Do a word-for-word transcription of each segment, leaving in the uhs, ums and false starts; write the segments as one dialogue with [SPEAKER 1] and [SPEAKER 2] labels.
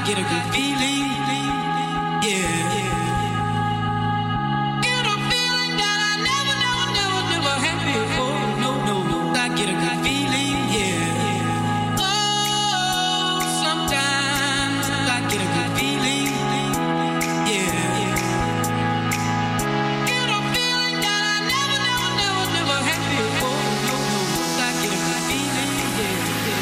[SPEAKER 1] get a good feeling. Yeah. Get a feeling that I never, never, never, never had before. No, no, no. I get a good feeling. Yeah. Oh, sometimes I get a good feeling. Yeah. Get a feeling that I never, never, never, never had before. No, no, no. I get a good feeling. Yeah.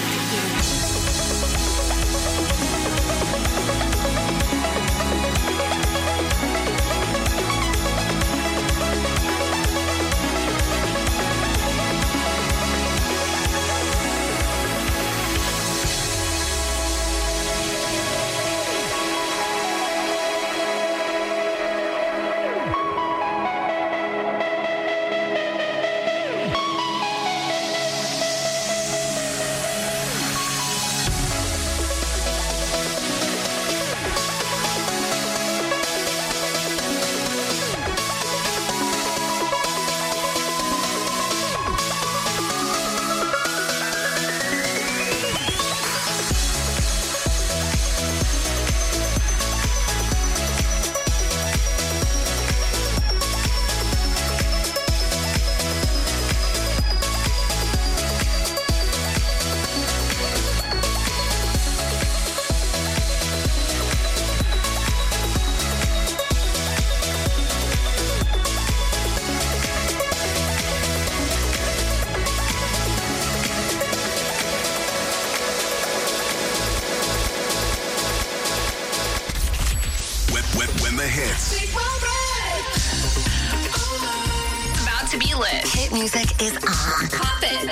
[SPEAKER 2] Music is on. Pop it.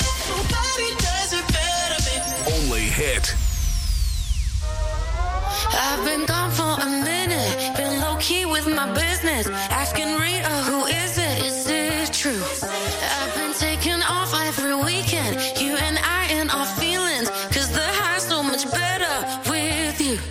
[SPEAKER 3] Only hit.
[SPEAKER 4] I've been gone for a minute, been low key with my business. Asking Rita, who is it? Is it true? I've been taking off every weekend, you and I in our feelings, cause the high's so much better with you.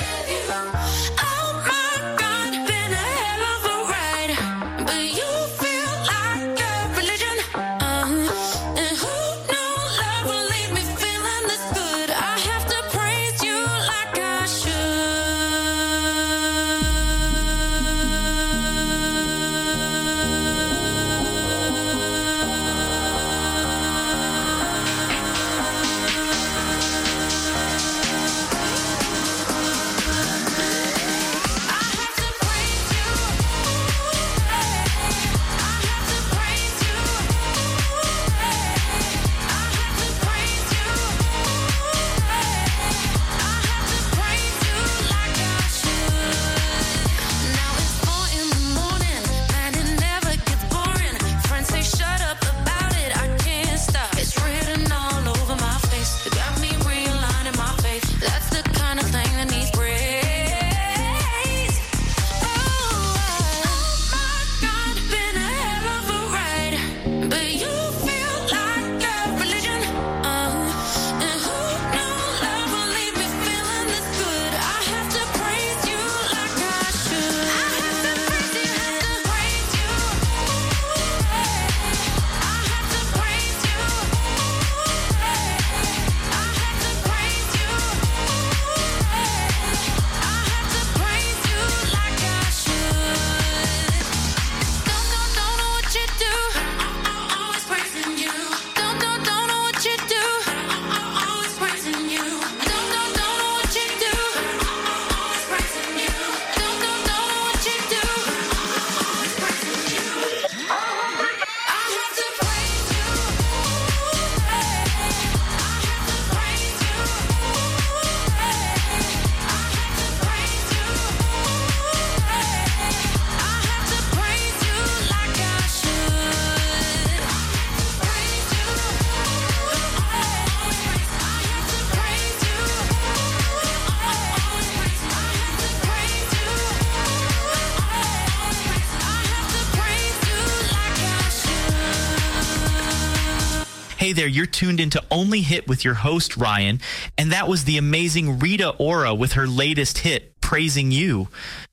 [SPEAKER 5] Hey there, you're tuned into Only Hit with your host, Ryan, and that was the amazing Rita Ora with her latest hit, Praising You.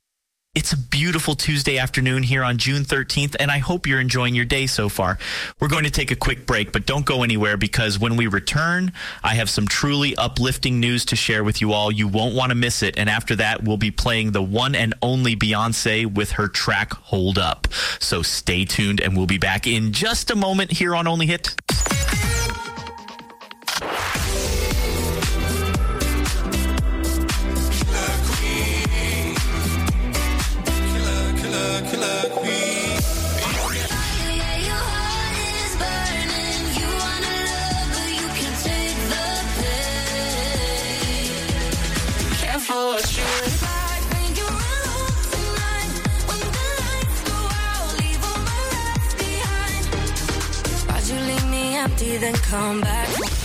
[SPEAKER 5] It's a beautiful Tuesday afternoon here on June thirteenth, and I hope you're enjoying your day so far. We're going to take a quick break, but don't go anywhere because when we return, I have some truly uplifting news to share with you all. You won't want to miss it, and after that, we'll be playing the one and only Beyonce with her track Hold Up. So stay tuned, and we'll be back in just a moment here on Only Hit.
[SPEAKER 4] Then come back.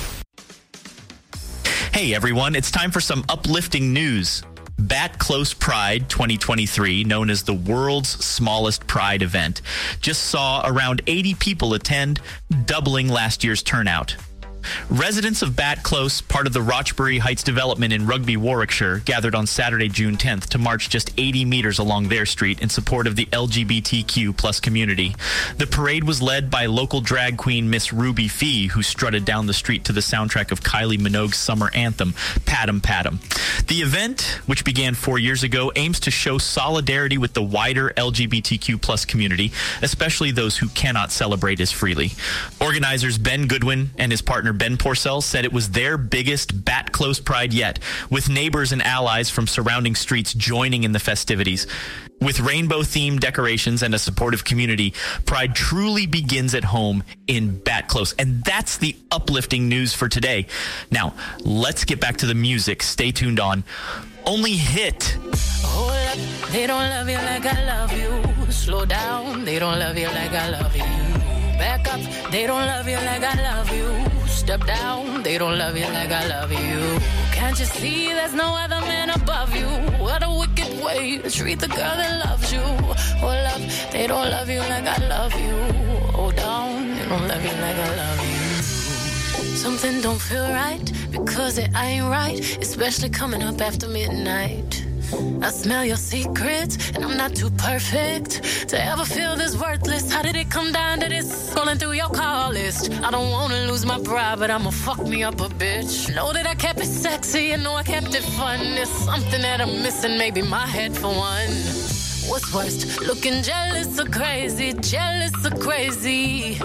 [SPEAKER 5] Hey everyone, it's time for some uplifting news. Bat Close Pride twenty twenty-three, known as the world's smallest pride event, just saw around eighty people attend, doubling last year's turnout. Residents of Bat Close, part of the Rochbury Heights development in Rugby, Warwickshire, gathered on Saturday, June tenth to march just eighty meters along their street in support of the L G B T Q plus community. The parade was led by local drag queen Miss Ruby Fee, who strutted down the street to the soundtrack of Kylie Minogue's summer anthem, Patum Patum. The event, which began four years ago, aims to show solidarity with the wider L G B T Q plus community, especially those who cannot celebrate as freely. Organizers Ben Goodwin and his partner Ben Porcel said it was their biggest Bat Close Pride yet, with neighbors and allies from surrounding streets joining in the festivities. With rainbow-themed decorations and a supportive community, Pride truly begins at home in Bat Close. And that's the uplifting news for today. Now, let's get back to the music. Stay tuned on Only Hit.
[SPEAKER 4] Hold up, they don't love you like I love you. Slow down, they don't love you like I love you. Back up, they don't love you like I love you. Step down, they don't love you like I love you. Can't you see there's no other man above you? What a wicked way to treat the girl that loves you. Hold up, they don't love you like I love you. Hold down, they don't love you like I love you. Something don't feel right because it ain't right, especially coming up after midnight. I smell your secrets, and I'm not too perfect to ever feel this worthless. How did it come down to this? Scrolling through your call list. I don't wanna lose my pride, but I'ma fuck me up a bitch. Know that I kept it sexy, and know I kept it fun. There's something that I'm missing, maybe my head for one. What's worst? Looking jealous or crazy, jealous or crazy.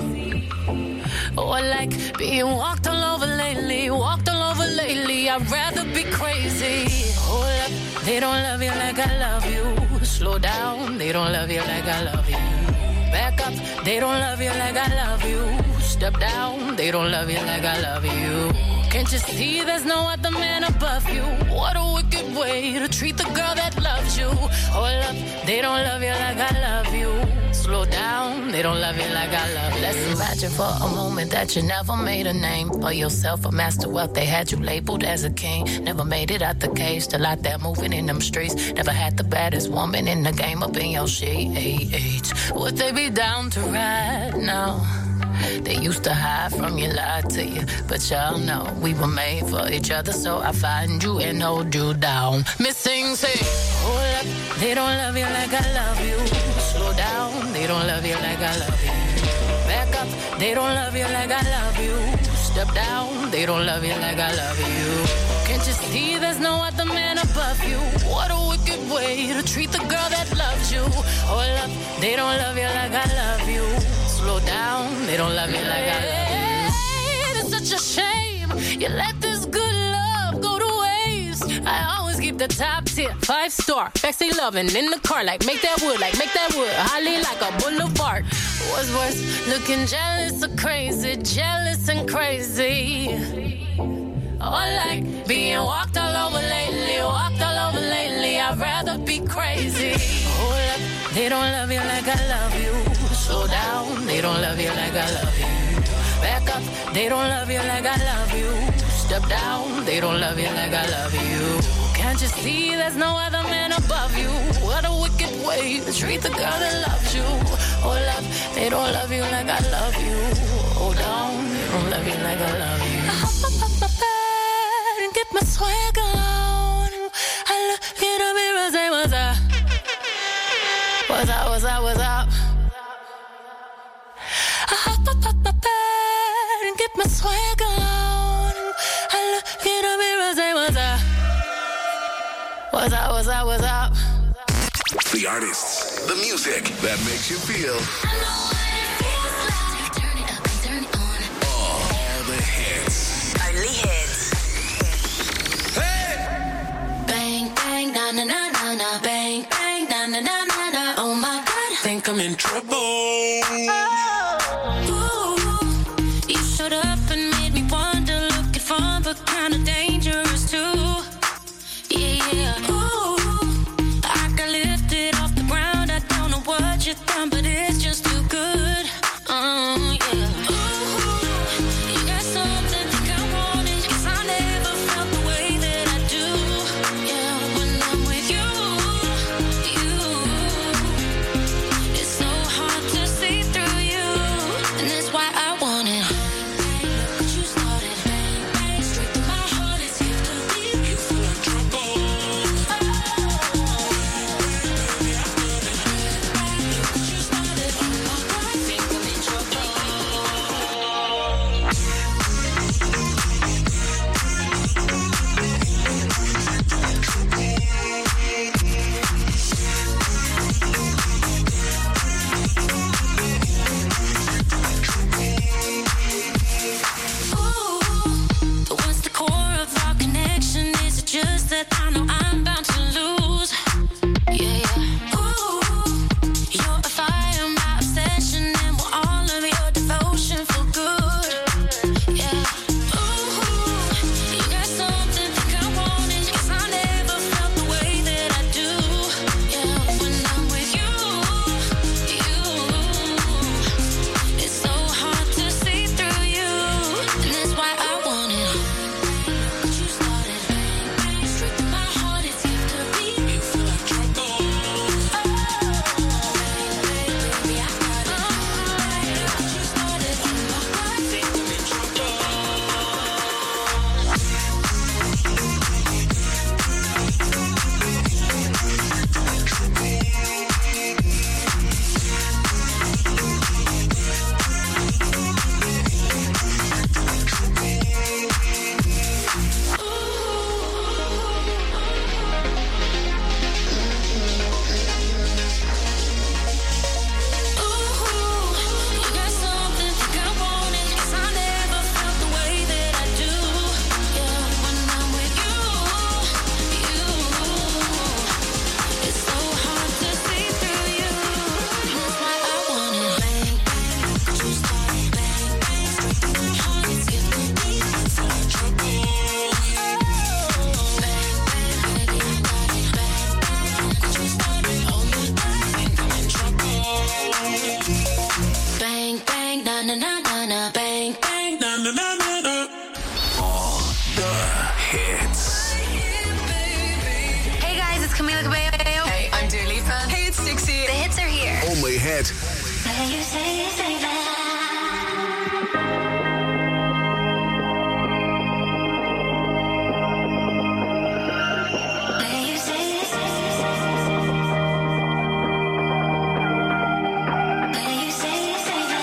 [SPEAKER 4] Oh, I like being walked all over lately, walked all over lately. I'd rather be crazy. Hold up, they don't love you like I love you. Slow down, they don't love you like I love you. Back up, they don't love you like I love you. Step down, they don't love you like I love you. Can't you see there's no other man above you? What a wicked way to treat the girl that loves you. Hold up, they don't love you like I love you. Slow down, they don't love you like I love you. Let's imagine for a moment that you never made a name for yourself, a master wealth. They had you labeled as a king. Never made it out the cage, still out there moving in them streets. Never had the baddest woman in the game up in your shades. Would they be down to ride now? They used to hide from you, lie to you, but y'all know we were made for each other, so I find you and hold you down. Missing, say, hold up, they don't love you like I love you. Slow down, they don't love you like I love you. Back up, they don't love you like I love you. Step down, they don't love you like I love you. Can't you see there's no other man above you? What a wicked way to treat the girl that loves you. Hold up, they don't love you like I love you. Slow down, they don't love you like I love you. It's such a shame you let this good love go to waste. I always keep the top tier, five star, backseat loving in the car, like make that wood, like make that wood, holly like a boulevard. What's worse, looking jealous or crazy, jealous and crazy. Oh, I like being walked all over lately, walked all over lately. I'd rather be crazy. Hold up, they don't love you like I love you. Slow down, they don't love you like I love you. Back up, they don't love you like I love you. Step down, they don't love you like I love you. Can't you see there's no other man above you? What a wicked way to treat the girl that loves you. Hold up, they don't love you like I love you. Hold on, they don't love you like I love you. I hop up up my bed and get my swag on. I look in the mirror, say what's up. What's up, what's up, what's up? I hop up up my bed and get my swag on. I look in the mirror, say what's up. What's up, what's up, what's up?
[SPEAKER 3] The artists, the music that makes you feel.
[SPEAKER 2] I know what it feels like. Turn it up and turn it on.
[SPEAKER 3] All, all the hits.
[SPEAKER 2] Only hits.
[SPEAKER 3] Hey!
[SPEAKER 4] Bang, bang, na na na na na. Bang, bang, na na na na na. Oh my God,
[SPEAKER 1] Think I'm in trouble.
[SPEAKER 4] ooh, you showed up and made me wonder, looking fun but kinda dangerous too. Yeah, yeah. Ooh, I got lifted off the ground. I don't know what you done, but it's just too good. Oh, yeah. Ooh, you got something think I want it, 'cause I never felt the way that I do. Yeah, when I'm with you, you, it's so hard to see through you, and that's why I want it. Look what you started. Bang, bang, straight to my heart. It's history.
[SPEAKER 1] You feel like trouble.
[SPEAKER 4] Ooh, what's the core of our connection? Is it just that I know I'm bound to lose? Yeah, yeah. Ooh, you're a fire, my obsession, and will all of your devotion feel good? Yeah. Ooh, you got something think I want it, 'cause I never felt the way that I do. Yeah, when I'm with you, you, it's so hard to see through you, and that's why I want it. Look what you started. Bang, bang, straight to my heart. It's history.
[SPEAKER 1] You feel like trouble.
[SPEAKER 4] Oh, bang, bang, baby, I got it. Look what you started. Oh my God,
[SPEAKER 1] Think I'm in trouble.
[SPEAKER 4] ooh, you got something think I want it, 'cause I never felt the way that I do. Yeah, when I'm with you, you, it's so hard to see through you, and that's why I want it. Bang, bang, look what you started. Bang, bang, straight to my heart. It's history. You feel like trouble. Bang, bang, baby, I got it. Bang, bang, look what you started. Oh my God,
[SPEAKER 1] Think I'm in trouble.
[SPEAKER 4] bang, bang, na na na na na. Bang, bang.
[SPEAKER 1] Na na na na na.
[SPEAKER 3] All the hits.
[SPEAKER 2] Hey guys, it's Camila Cabello.
[SPEAKER 6] Hey, I'm Dua Lipa. Hey, it's Dixie.
[SPEAKER 2] The hits are here.
[SPEAKER 3] Only hit.
[SPEAKER 2] When you say, say that. When you say, say, say, when you say, say that.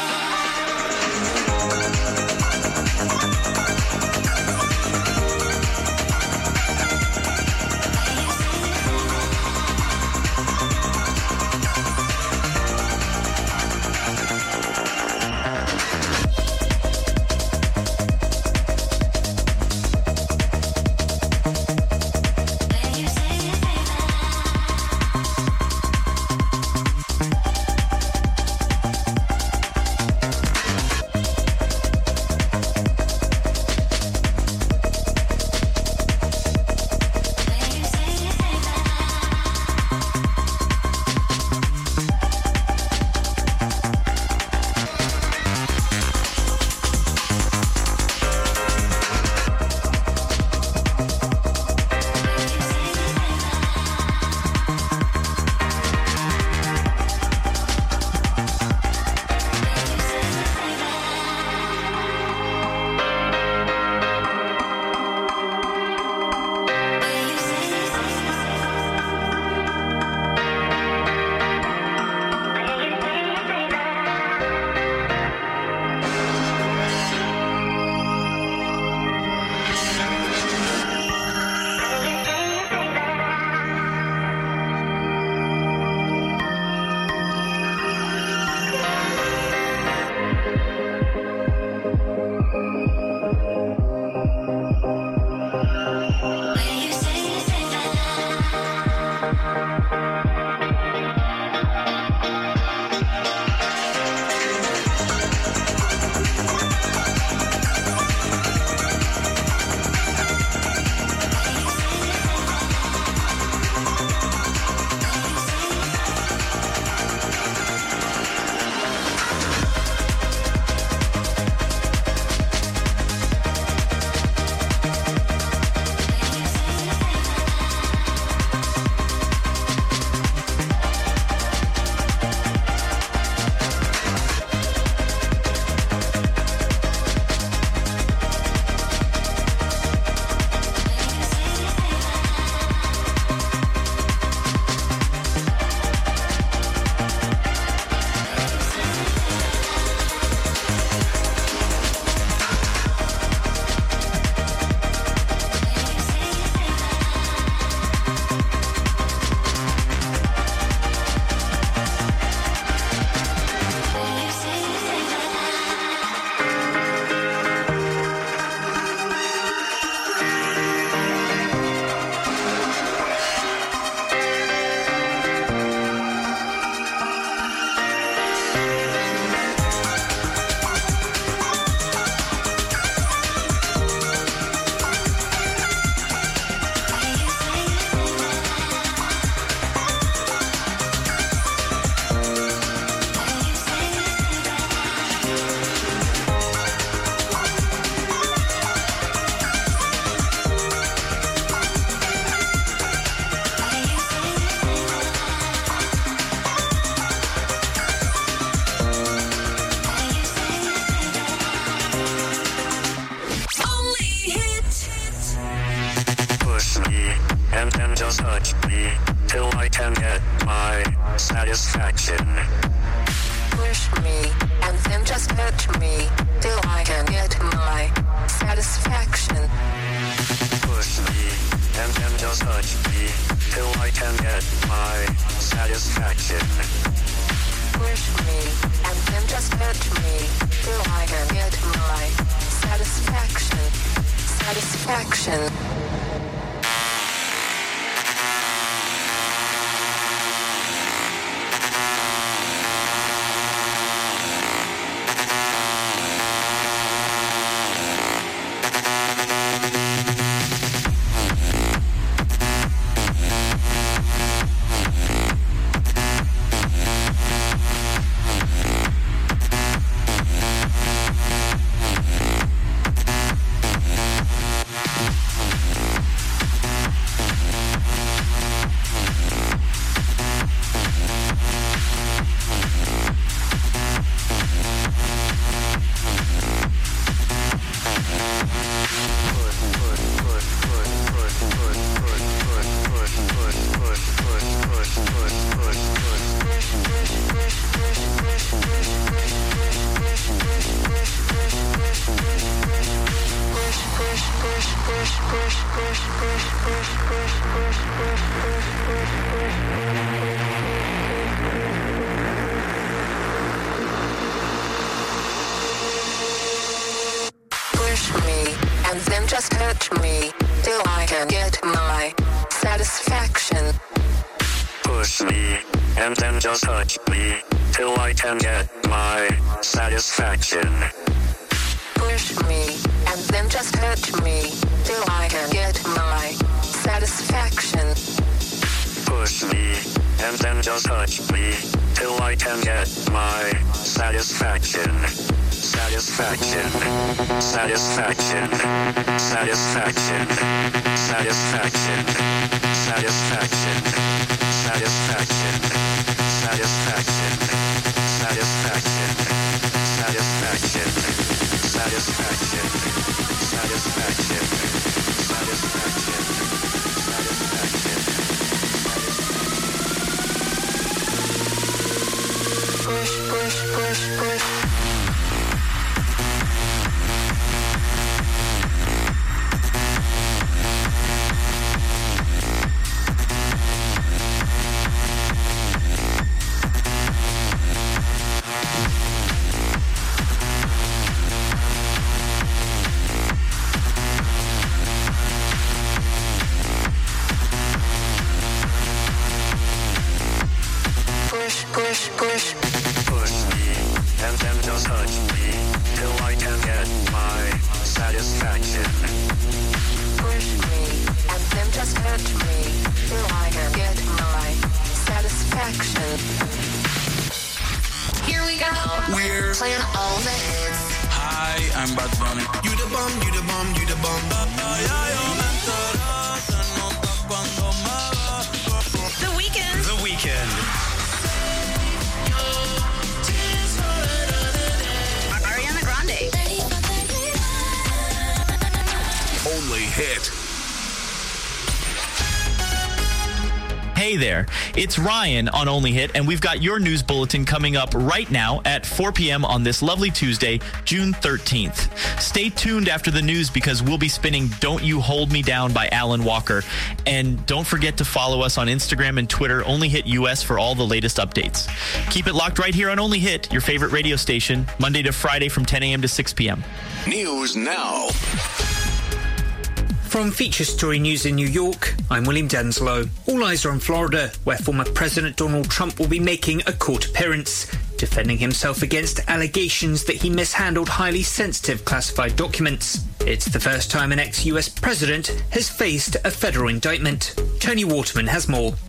[SPEAKER 7] just touch me till I can get my satisfaction.
[SPEAKER 6] Push me, and then just touch me till I can get my satisfaction.
[SPEAKER 7] Push me, and then just touch me till I can get my satisfaction.
[SPEAKER 6] Push me, and then just touch me till I can get my satisfaction. Satisfaction.
[SPEAKER 7] Satisfaction, satisfaction, satisfaction, satisfaction, satisfaction, satisfaction, satisfaction, satisfaction, satisfaction, satisfaction, satisfaction, satisfaction. Push, push, push, push.
[SPEAKER 5] Hey there, it's Ryan on Only Hit, and we've got your news bulletin coming up right now at four p.m. on this lovely Tuesday, June thirteenth. Stay tuned after the news because we'll be spinning Don't You Hold Me Down by Alan Walker. And don't forget to follow us on Instagram and Twitter, Only Hit U S, for all the latest updates. Keep it locked right here on Only Hit, your favorite radio station, Monday to Friday from ten a.m. to six p.m.
[SPEAKER 3] News now.
[SPEAKER 8] From Feature Story News in New York, I'm William Denslow. All eyes are on Florida, where former President Donald Trump will be making a court appearance, defending himself against allegations that he mishandled highly sensitive classified documents. It's the first time an ex-U S president has faced a federal indictment. Tony Waterman has more.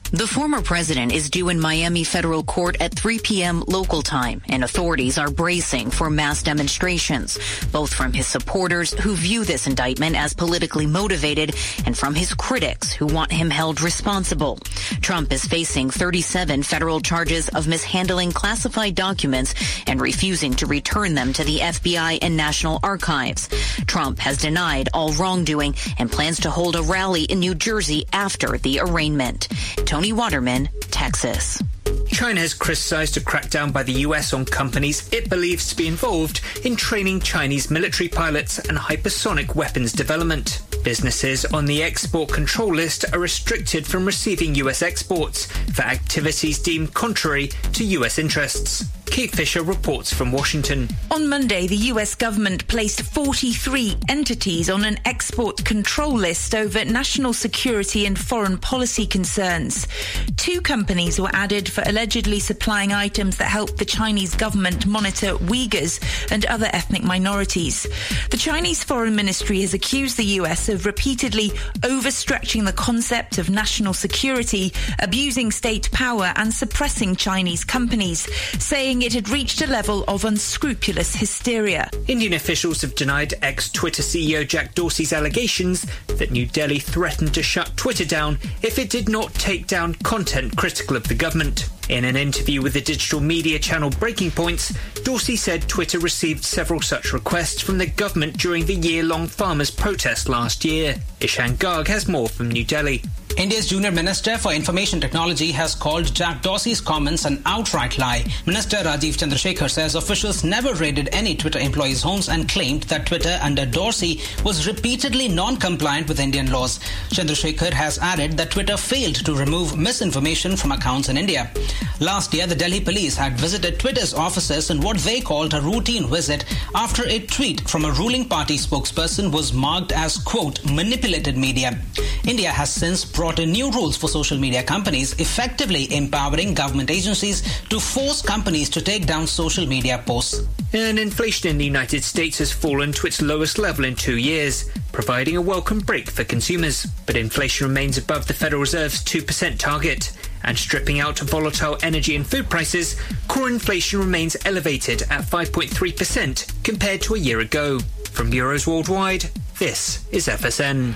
[SPEAKER 9] The former president is due in Miami federal court at three p.m. local time, and authorities are bracing for mass demonstrations, both from his supporters who view this indictment as politically motivated and from his critics who want him held responsible. Trump is facing thirty-seven federal charges of mishandling classified documents and refusing to return them to the F B I and National Archives. Trump has denied all wrongdoing and plans to hold a rally in New Jersey after the arraignment. Tony Waterman, Texas.
[SPEAKER 8] China has criticized a crackdown by the U S on companies it believes to be involved in training Chinese military pilots and hypersonic weapons development. Businesses on the export control list are restricted from receiving U S exports for activities deemed contrary to U S interests. Kate Fisher reports from Washington.
[SPEAKER 10] On Monday, the U S government placed forty-three entities on an export control list over national security and foreign policy concerns. Two companies were added for allegedly supplying items that help the Chinese government monitor Uyghurs and other ethnic minorities. The Chinese Foreign Ministry has accused the U S of repeatedly overstretching the concept of national security, abusing state power and suppressing Chinese companies, saying it had reached a level of unscrupulous hysteria.
[SPEAKER 8] Indian officials have denied ex-Twitter C E O Jack Dorsey's allegations that New Delhi threatened to shut Twitter down if it did not take down content critical of the government. In an interview with the digital media channel Breaking Points, Dorsey said Twitter received several such requests from the government during the year-long farmers' protest last year. Ishan Garg has more from New Delhi.
[SPEAKER 11] India's junior minister for information technology has called Jack Dorsey's comments an outright lie. Minister Rajiv Chandrasekhar says officials never raided any Twitter employees' homes and claimed that Twitter under Dorsey was repeatedly non-compliant with Indian laws. Chandrasekhar has added that Twitter failed to remove misinformation from accounts in India. Last year, the Delhi police had visited Twitter's offices in what they called a routine visit after a tweet from a ruling party spokesperson was marked as, quote, manipulated media. India has since brought in new rules for social media companies, effectively empowering government agencies to force companies to take down social media posts.
[SPEAKER 8] And inflation in the United States has fallen to its lowest level in two years, providing a welcome break for consumers. But inflation remains above the Federal Reserve's two percent target. And stripping out volatile energy and food prices, core inflation remains elevated at five point three percent compared to a year ago. From Bureaus Worldwide, this is F S N.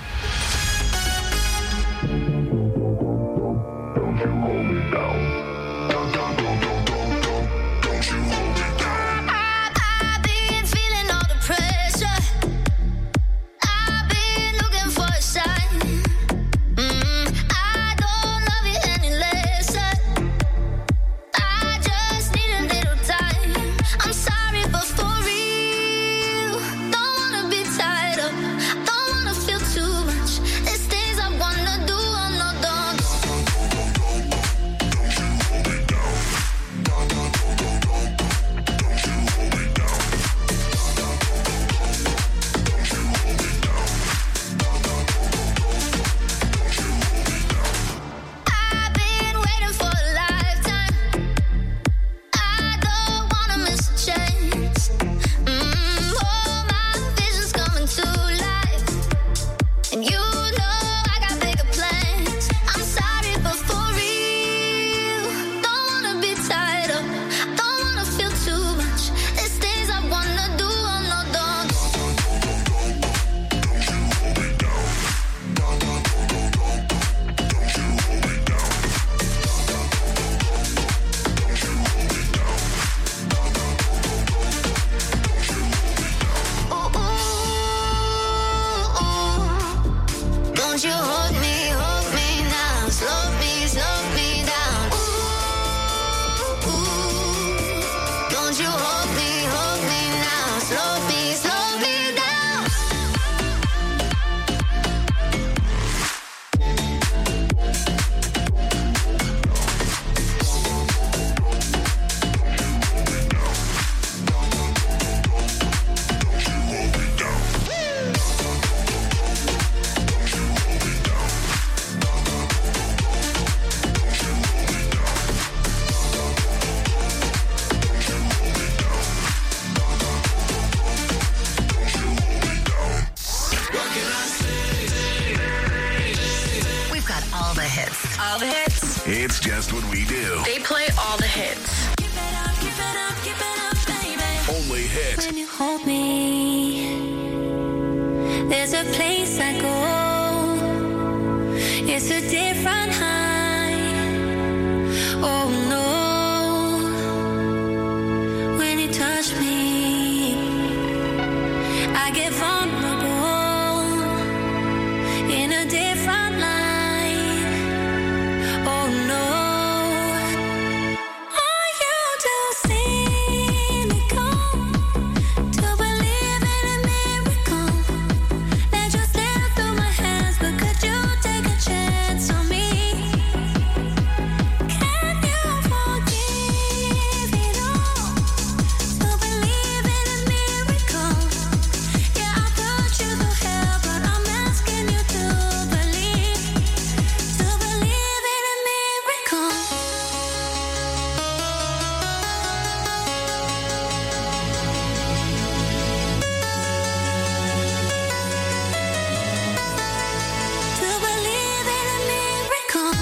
[SPEAKER 4] All the hits.
[SPEAKER 3] It's just what we do.
[SPEAKER 4] They play all the hits.
[SPEAKER 2] Give it up, give it up, give it up, baby.
[SPEAKER 3] Only hits.
[SPEAKER 2] When you hold me, there's a place I go. It's a different high. Oh no, when you touch me, I get vulnerable in a different light. Oh no. Are you too cynical to believe in a miracle that just slipped through my hands? But could you take a chance on me? Can you forgive it all to believe in a miracle? Yeah, I put you through hell, but I'm asking you to believe, to believe in a miracle. To believe in a miracle.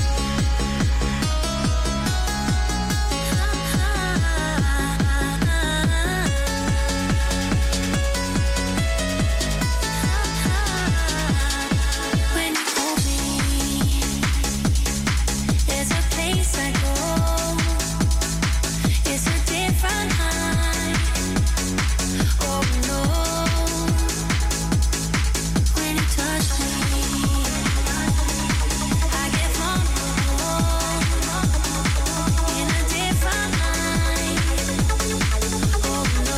[SPEAKER 2] When you hold me, there's a place I go. It's a different high. Oh no. When you touch me, I get vulnerable in a different light. Oh no.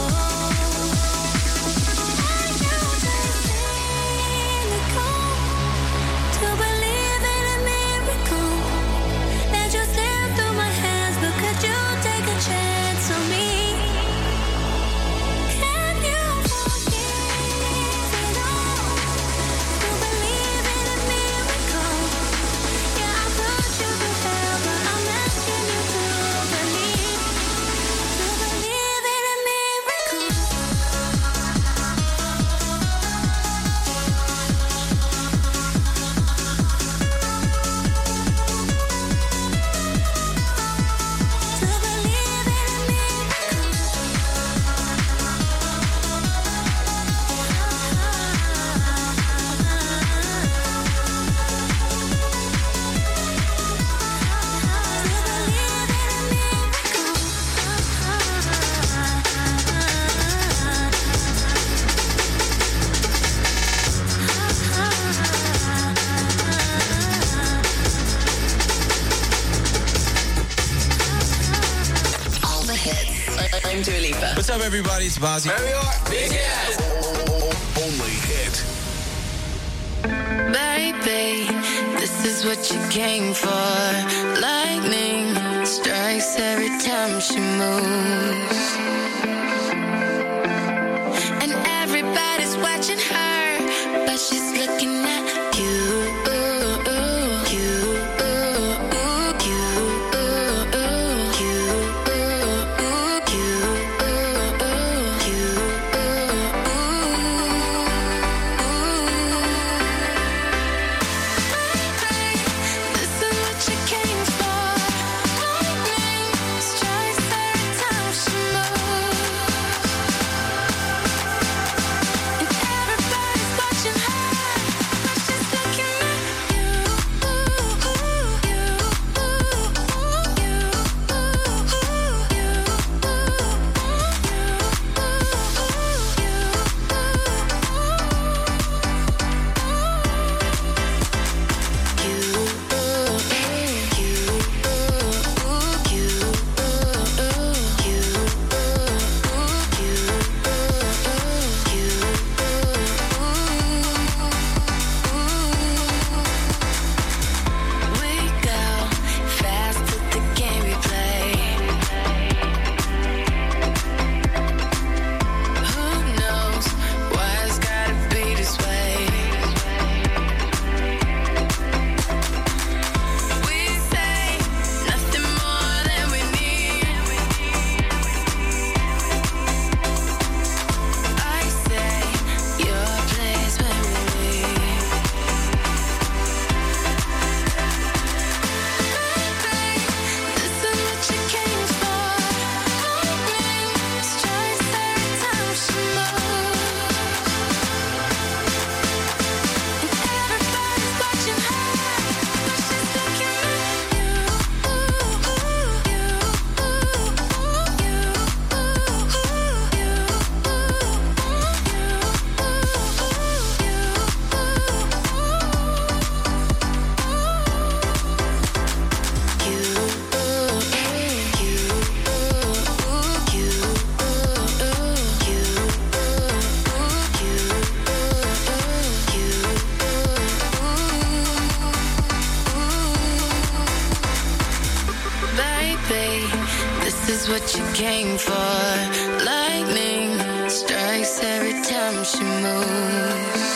[SPEAKER 2] Are you too cynical to believe in a miracle that just slipped through my hands? But could you take a chance on me? Can you forgive it all to believe in a miracle? Yeah, I put you through hell, but I'm asking you to believe, to believe in a miracle. To believe in a
[SPEAKER 4] All the hits. I'm Dua Lipa.
[SPEAKER 12] What's up, everybody? It's Bazzi.
[SPEAKER 3] There we are. Big hits. Only hit.
[SPEAKER 4] Baby, this is what you came for. Lightning strikes every time she moves. And everybody's watching her, but she's looking at you. This is what you came for. Lightning strikes every time she moves. And everybody's watching her, is what you came for. Lightning strikes every time she moves.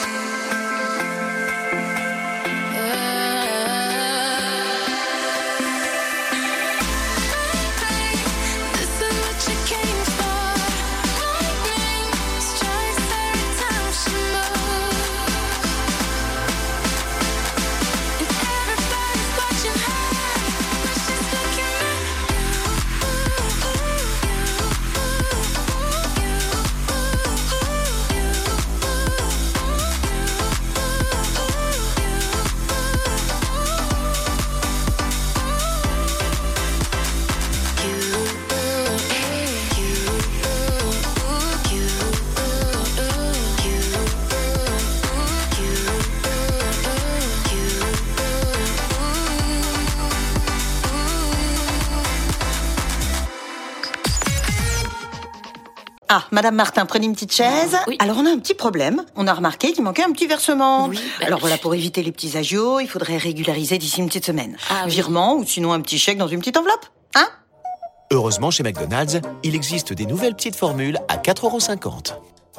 [SPEAKER 12] Ah, Madame Martin, prenez une petite chaise.
[SPEAKER 13] Oui.
[SPEAKER 12] Alors, on a un petit problème. On a remarqué qu'il manquait un petit versement.
[SPEAKER 13] Oui.
[SPEAKER 12] Alors voilà, pour éviter les petits agios, il faudrait régulariser d'ici une petite semaine.
[SPEAKER 13] Ah, oui.
[SPEAKER 12] Virement ou sinon un petit chèque dans une petite enveloppe. Hein?
[SPEAKER 14] Heureusement, chez McDonald's, il existe des nouvelles petites formules à quatre euros cinquante.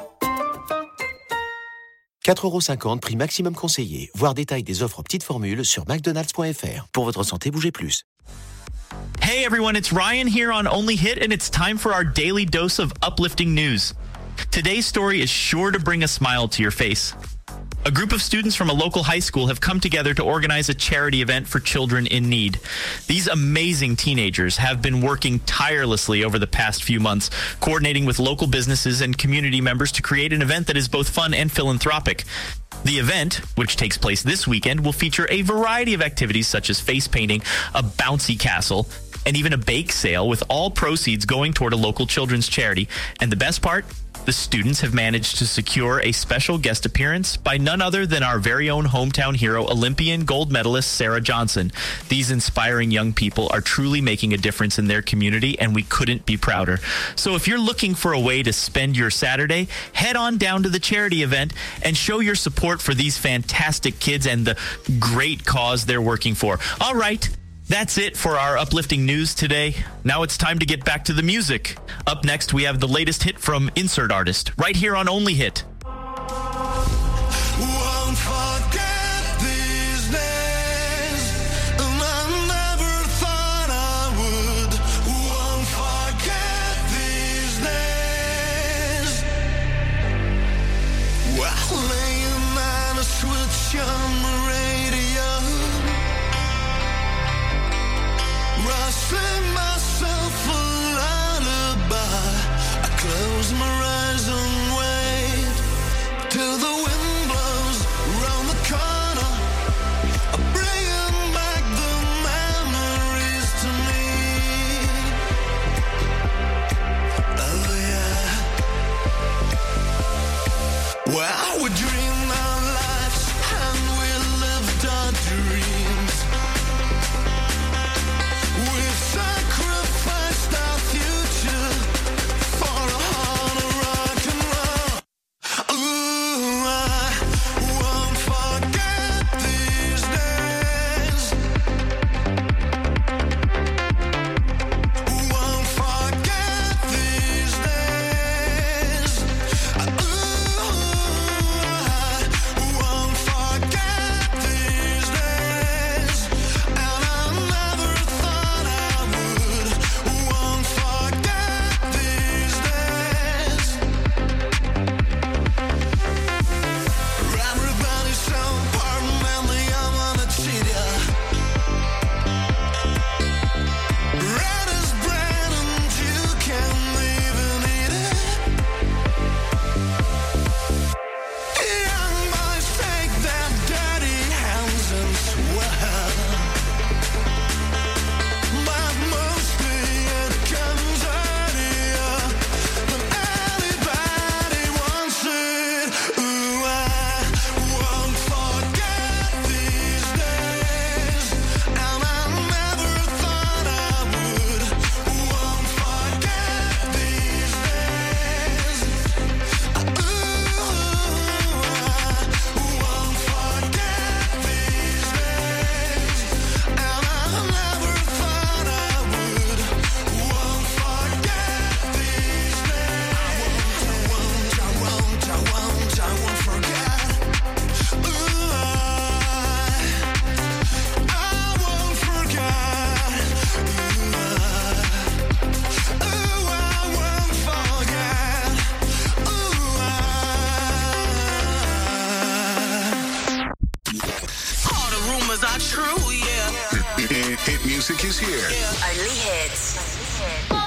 [SPEAKER 14] quatre euros cinquante, prix maximum conseillé. Voir détail des offres petites formules sur mcdonalds point f r. Pour votre santé, bougez plus.
[SPEAKER 5] Hey everyone, it's Ryan here on Only Hit, and it's time for our daily dose of uplifting news. Today's story is sure to bring a smile to your face. A group of students from a local high school have come together to organize a charity event for children in need. These amazing teenagers have been working tirelessly over the past few months, coordinating with local businesses and community members to create an event that is both fun and philanthropic. The event, which takes place this weekend, will feature a variety of activities such as face painting, a bouncy castle, and even a bake sale, with all proceeds going toward a local children's charity. And the best part? The students have managed to secure a special guest appearance by none other than our very own hometown hero, Olympian gold medalist Sarah Johnson. These inspiring young people are truly making a difference in their community, and we couldn't be prouder. So if you're looking for a way to spend your Saturday, head on down to the charity event and show your support for these fantastic kids and the great cause they're working for. All right. That's it for our uplifting news today. Now it's time to get back to the music. Up next, we have the latest hit from Insert Artist, right here on Only Hit.
[SPEAKER 15] Won't forget these days, and I never thought I would. Won't forget these days. Well, laying on a switch on the radio, rustling myself a lullaby. I close my eyes and wait. rumors are true, yeah.
[SPEAKER 3] Hit music is here.
[SPEAKER 2] Only hits.